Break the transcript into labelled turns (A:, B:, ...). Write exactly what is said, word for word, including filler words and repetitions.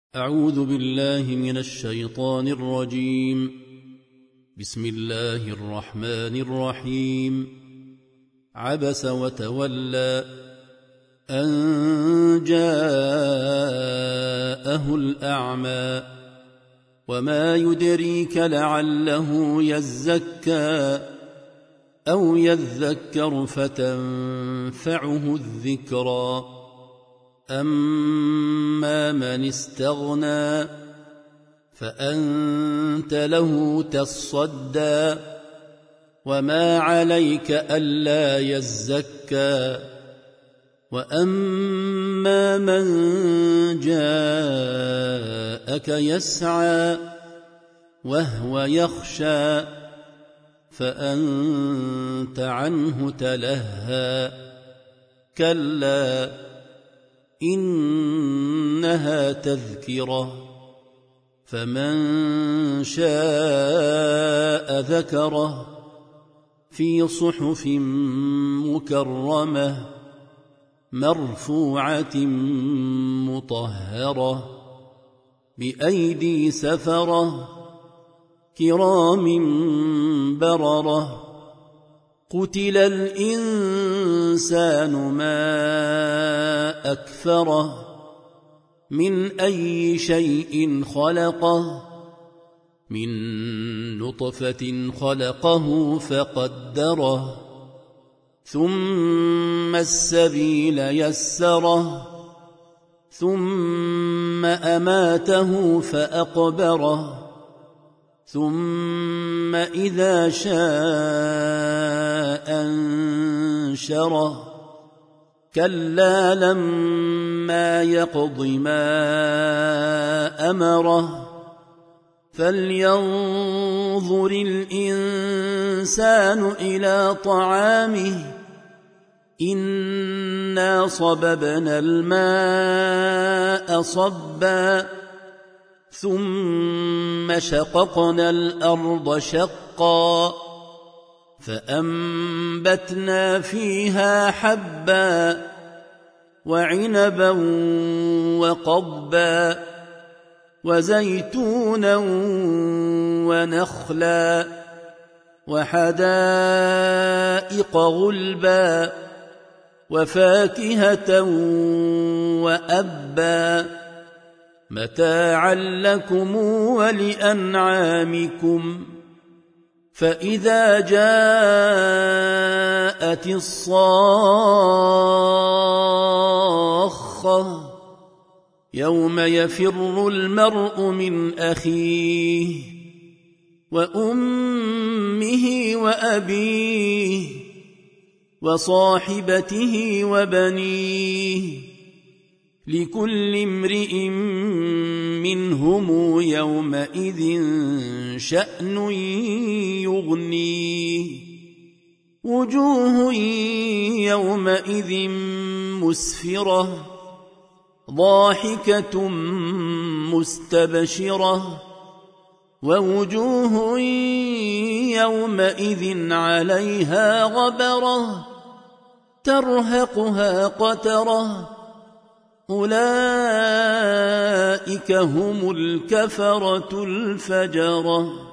A: أعوذ بالله من الشيطان الرجيم. بسم الله الرحمن الرحيم. عبس وتولى أن جاءه الأعمى وما يدريك لعله يزكى أو يذكر فتنفعه الذكرى. أما من استغنى فأنت له تصدى وما عليك ألا يزكى. وأما من جاءك يسعى وهو يخشى فأنت عنه تلهى. كلا إنها تذكرة فمن شاء ذكره في صحف مكرمة مرفوعة مطهرة بأيدي سفرة كرام بررة. قتل الإنسان ما أكفره من أي شيء خلقه من نطفة خلقه فقدره ثم السبيل يسره ثم أماته فأقبره ثم إذا شاء أنشره. كلا لما يقض ما أمره فلينظر الإنسان إلى طعامه إنا صببنا الماء صبا ثم شققنا الأرض شقا فأنبتنا فيها حبا وعنبا وقضبا وزيتونا ونخلا وحدائق غلبا وفاكهة وأبا متاعا لكم ولأنعامكم. فإذا جاءت الصاخة يوم يفر المرء من أخيه وأمه وأبيه وصاحبته وبنيه لكل امرئ منهم يومئذ شأن يغنيه. وجوه يومئذ مسفرة ضاحكة مستبشرة ووجوه يومئذ عليها غبرة ترهقها قترة. أولئك هم الكفرة الفجرة.